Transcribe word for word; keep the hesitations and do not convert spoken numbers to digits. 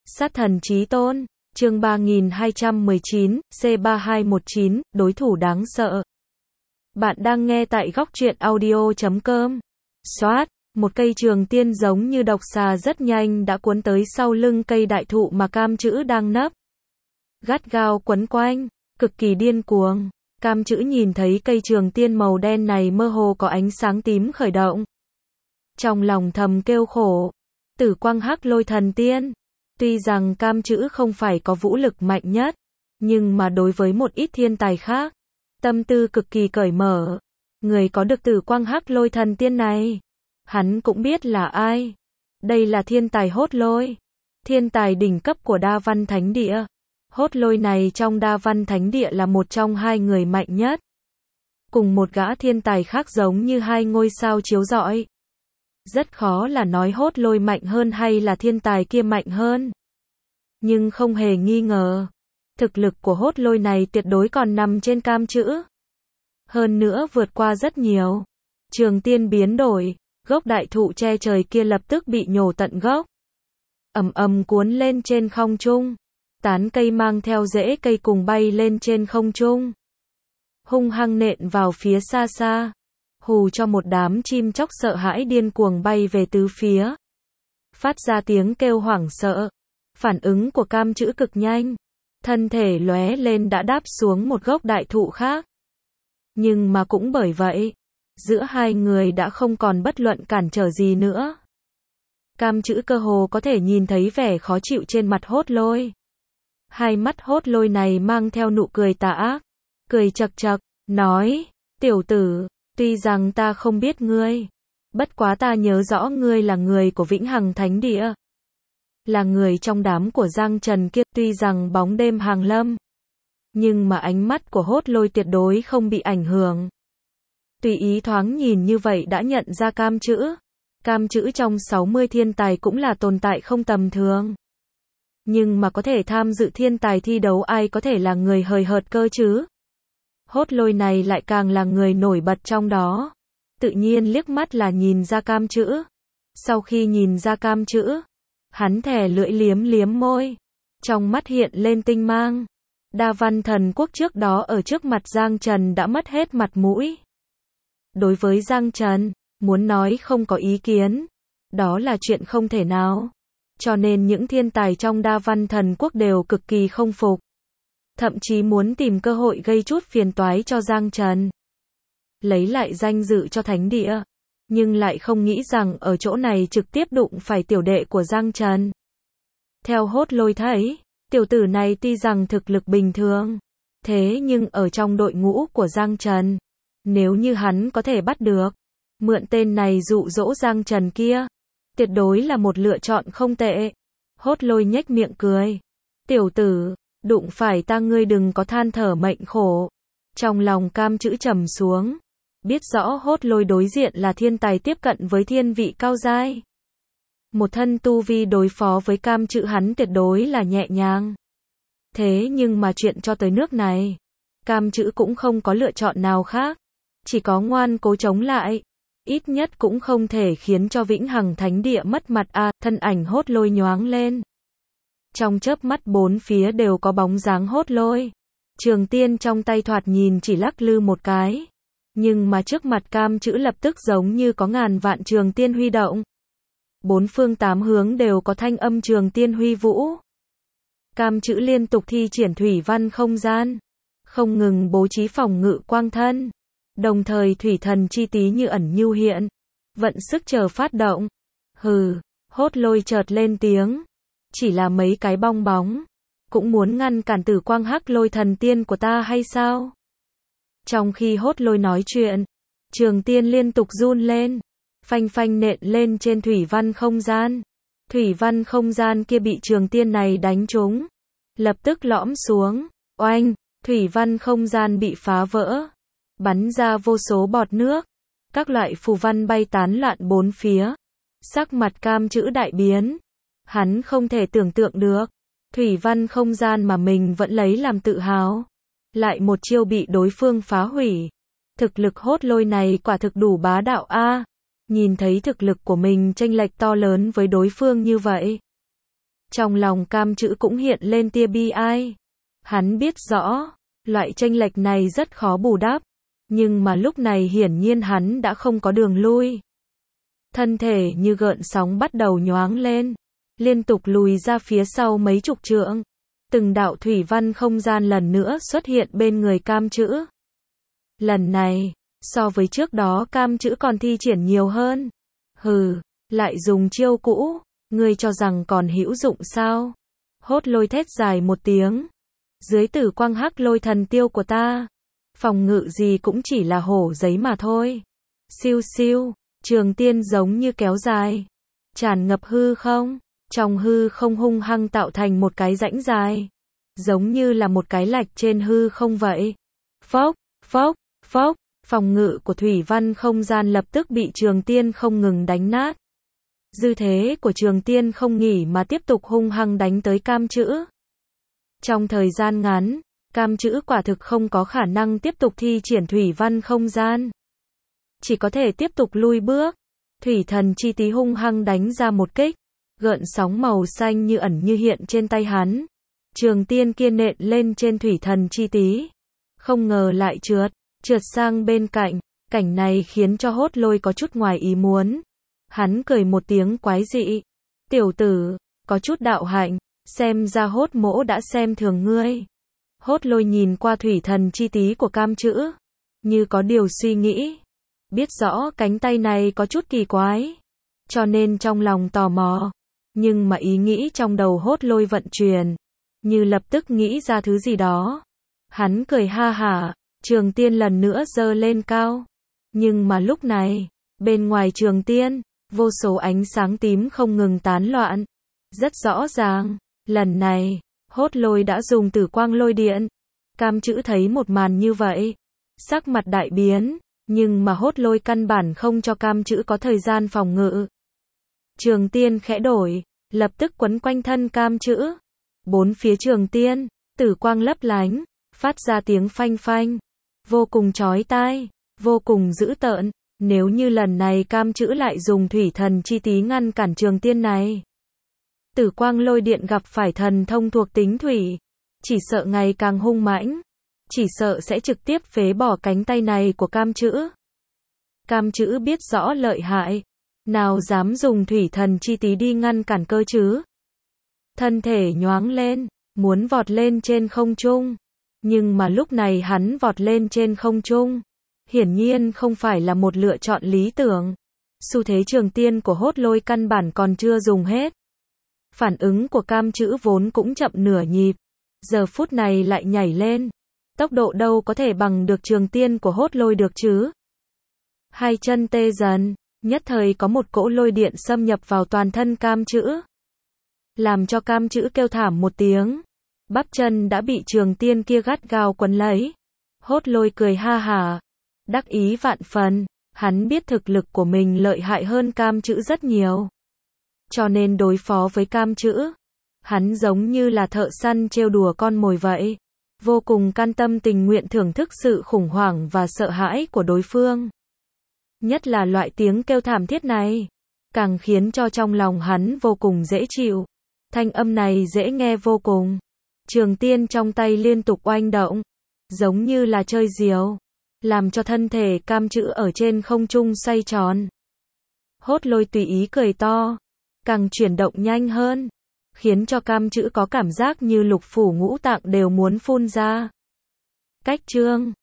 Sát thần chí tôn, chương ba nghìn hai trăm mười chín, C ba hai một chín, đối thủ đáng sợ. Bạn đang nghe tại góc truyện audio chấm com. Xoát, một cây trường tiên giống như độc xà rất nhanh đã cuốn tới sau lưng cây đại thụ mà Cam Chữ đang nấp. Gắt gao quấn quanh, cực kỳ điên cuồng. Cam Chữ nhìn thấy cây trường tiên màu đen này mơ hồ có ánh sáng tím khởi động. Trong lòng thầm kêu khổ. Tử quang hắc lôi thần tiên. Tuy rằng Cam Chữ không phải có vũ lực mạnh nhất, nhưng mà đối với một ít thiên tài khác, tâm tư cực kỳ cởi mở. Người có được tử quang hắc lôi thần tiên này, hắn cũng biết là ai. Đây là thiên tài Hốt Lôi, thiên tài đỉnh cấp của Đa Văn Thánh Địa. Hốt Lôi này trong Đa Văn Thánh Địa là một trong hai người mạnh nhất. Cùng một gã thiên tài khác giống như hai ngôi sao chiếu rọi. Rất khó là nói Hốt Lôi mạnh hơn hay là thiên tài kia mạnh hơn. Nhưng không hề nghi ngờ, thực lực của Hốt Lôi này tuyệt đối còn nằm trên Cam Chữ. Hơn nữa vượt qua rất nhiều. Trường tiên biến đổi, gốc đại thụ che trời kia lập tức bị nhổ tận gốc. Ầm ầm cuốn lên trên không trung. Tán cây mang theo rễ cây cùng bay lên trên không trung. Hung hăng nện vào phía xa xa. Hù cho một đám chim chóc sợ hãi điên cuồng bay về tứ phía. Phát ra tiếng kêu hoảng sợ. Phản ứng của Cam Chữ cực nhanh. Thân thể lóe lên đã đáp xuống một gốc đại thụ khác. Nhưng mà cũng bởi vậy, giữa hai người đã không còn bất luận cản trở gì nữa. Cam Chữ cơ hồ có thể nhìn thấy vẻ khó chịu trên mặt Hốt Lôi. Hai mắt Hốt Lôi này mang theo nụ cười tà ác. Cười chật chật, nói, tiểu tử, tuy rằng ta không biết ngươi, bất quá ta nhớ rõ ngươi là người của Vĩnh Hằng Thánh Địa. Là người trong đám của Giang Trần kia, tuy rằng bóng đêm hàng lâm. Nhưng mà ánh mắt của Hốt Lôi tuyệt đối không bị ảnh hưởng. Tùy ý thoáng nhìn như vậy đã nhận ra Cam Chữ. Cam Chữ trong sáu mươi thiên tài cũng là tồn tại không tầm thường. Nhưng mà có thể tham dự thiên tài thi đấu ai có thể là người hời hợt cơ chứ? Hốt Lôi này lại càng là người nổi bật trong đó. Tự nhiên liếc mắt là nhìn ra Cam Chữ. Sau khi nhìn ra Cam Chữ, hắn thè lưỡi liếm liếm môi. Trong mắt hiện lên tinh mang. Đa Văn Thần Quốc trước đó ở trước mặt Giang Trần đã mất hết mặt mũi. Đối với Giang Trần, muốn nói không có ý kiến, đó là chuyện không thể nào. Cho nên những thiên tài trong Đa Văn Thần Quốc đều cực kỳ không phục. Thậm chí muốn tìm cơ hội gây chút phiền toái cho Giang Trần. Lấy lại danh dự cho Thánh Địa. Nhưng lại không nghĩ rằng ở chỗ này trực tiếp đụng phải tiểu đệ của Giang Trần. Theo Hốt Lôi thấy, tiểu tử này tuy rằng thực lực bình thường, thế nhưng ở trong đội ngũ của Giang Trần, nếu như hắn có thể bắt được, mượn tên này dụ dỗ Giang Trần kia, tuyệt đối là một lựa chọn không tệ. Hốt Lôi nhếch miệng cười. Tiểu tử, đụng phải ta ngươi đừng có than thở mệnh khổ. Trong lòng Cam Chữ trầm xuống. Biết rõ Hốt Lôi đối diện là thiên tài tiếp cận với thiên vị cao giai. Một thân tu vi đối phó với Cam Chữ hắn tuyệt đối là nhẹ nhàng. Thế nhưng mà chuyện cho tới nước này, Cam Chữ cũng không có lựa chọn nào khác. Chỉ có ngoan cố chống lại. Ít nhất cũng không thể khiến cho Vĩnh Hằng Thánh Địa mất mặt a. À, thân ảnh Hốt Lôi nhoáng lên. Trong chớp mắt bốn phía đều có bóng dáng Hốt Lôi. Trường tiên trong tay thoạt nhìn chỉ lắc lư một cái. Nhưng mà trước mặt Cam Chữ lập tức giống như có ngàn vạn trường tiên huy động. Bốn phương tám hướng đều có thanh âm trường tiên huy vũ. Cam Chữ liên tục thi triển thủy văn không gian. Không ngừng bố trí phòng ngự quang thân. Đồng thời thủy thần chi tí như ẩn như hiện. Vận sức chờ phát động. Hừ, Hốt Lôi chợt lên tiếng. Chỉ là mấy cái bong bóng. Cũng muốn ngăn cản tử quang hắc lôi thần tiên của ta hay sao? Trong khi Hốt Lôi nói chuyện, trường tiên liên tục run lên. Phanh phanh nện lên trên thủy văn không gian. Thủy văn không gian kia bị trường tiên này đánh trúng. Lập tức lõm xuống. Oanh, thủy văn không gian bị phá vỡ. Bắn ra vô số bọt nước. Các loại phù văn bay tán loạn bốn phía. Sắc mặt Cam Chữ đại biến. Hắn không thể tưởng tượng được. Thủy văn không gian mà mình vẫn lấy làm tự hào. Lại một chiêu bị đối phương phá hủy. Thực lực Hốt Lôi này quả thực đủ bá đạo a. À, nhìn thấy thực lực của mình chênh lệch to lớn với đối phương như vậy. Trong lòng cam chữ cũng hiện lên tia bi ai. Hắn biết rõ, loại chênh lệch này rất khó bù đắp, nhưng mà lúc này hiển nhiên hắn đã không có đường lui. Thân thể như gợn sóng bắt đầu nhoáng lên, liên tục lùi ra phía sau mấy chục trượng. Từng đạo thủy văn không gian lần nữa xuất hiện bên người cam chữ. Lần này, so với trước đó cam chữ còn thi triển nhiều hơn. Hừ, lại dùng chiêu cũ, ngươi cho rằng còn hữu dụng sao? Hốt lôi thét dài một tiếng. Dưới tử quang hắc lôi thần tiêu của ta, phòng ngự gì cũng chỉ là hổ giấy mà thôi. Siêu siêu, trường tiên giống như kéo dài, tràn ngập hư không, trong hư không hung hăng tạo thành một cái rãnh dài, giống như là một cái lạch trên hư không vậy. Phốc, phốc, phốc, phòng ngự của thủy văn không gian lập tức bị trường tiên không ngừng đánh nát. Dư thế của trường tiên không nghỉ mà tiếp tục hung hăng đánh tới cam chữ. Trong thời gian ngắn, cam chữ quả thực không có khả năng tiếp tục thi triển thủy văn không gian. Chỉ có thể tiếp tục lui bước. Thủy thần chi tí hung hăng đánh ra một kích. Gợn sóng màu xanh như ẩn như hiện trên tay hắn. Trường tiên kia nện lên trên thủy thần chi tí. Không ngờ lại trượt, trượt sang bên cạnh. Cảnh này khiến cho hốt lôi có chút ngoài ý muốn. Hắn cười một tiếng quái dị. Tiểu tử, có chút đạo hạnh, xem ra hốt mỗ đã xem thường ngươi. Hốt lôi nhìn qua thủy thần chi tí của cam chữ, như có điều suy nghĩ. Biết rõ cánh tay này có chút kỳ quái, cho nên trong lòng tò mò. Nhưng mà ý nghĩ trong đầu hốt lôi vận chuyển, như lập tức nghĩ ra thứ gì đó. Hắn cười ha hả, trường tiên lần nữa giơ lên cao. Nhưng mà lúc này, bên ngoài trường tiên, vô số ánh sáng tím không ngừng tán loạn. Rất rõ ràng, lần này, hốt lôi đã dùng tử quang lôi điện. Cam chữ thấy một màn như vậy, sắc mặt đại biến, nhưng mà hốt lôi căn bản không cho cam chữ có thời gian phòng ngự. Trường tiên khẽ đổi, lập tức quấn quanh thân cam chữ. Bốn phía trường tiên, tử quang lấp lánh, phát ra tiếng phanh phanh, vô cùng chói tai, vô cùng dữ tợn. Nếu như lần này cam chữ lại dùng thủy thần chi tí ngăn cản trường tiên này, tử quang lôi điện gặp phải thần thông thuộc tính thủy, chỉ sợ ngày càng hung mãnh, chỉ sợ sẽ trực tiếp phế bỏ cánh tay này của cam chữ. Cam chữ biết rõ lợi hại, nào dám dùng thủy thần chi tí đi ngăn cản cơ chứ. Thân thể nhoáng lên, muốn vọt lên trên không trung, nhưng mà lúc này hắn vọt lên trên không trung, hiển nhiên không phải là một lựa chọn lý tưởng. Xu thế trường tiên của hốt lôi căn bản còn chưa dùng hết. Phản ứng của cam chữ vốn cũng chậm nửa nhịp, giờ phút này lại nhảy lên. Tốc độ đâu có thể bằng được trường tiên của hốt lôi được chứ. Hai chân tê dần, nhất thời có một cỗ lôi điện xâm nhập vào toàn thân cam chữ, làm cho cam chữ kêu thảm một tiếng. Bắp chân đã bị trường tiên kia gắt gao quấn lấy. Hốt lôi cười ha hả, đắc ý vạn phần. Hắn biết thực lực của mình lợi hại hơn cam chữ rất nhiều, cho nên đối phó với cam chữ, hắn giống như là thợ săn trêu đùa con mồi vậy, vô cùng can tâm tình nguyện thưởng thức sự khủng hoảng và sợ hãi của đối phương. Nhất là loại tiếng kêu thảm thiết này, càng khiến cho trong lòng hắn vô cùng dễ chịu. Thanh âm này dễ nghe vô cùng. Trường tiên trong tay liên tục oanh động, giống như là chơi diều, làm cho thân thể cam chữ ở trên không trung xoay tròn. Hốt lôi tùy ý cười to, càng chuyển động nhanh hơn, khiến cho cam chữ có cảm giác như lục phủ ngũ tạng đều muốn phun ra. Cách chương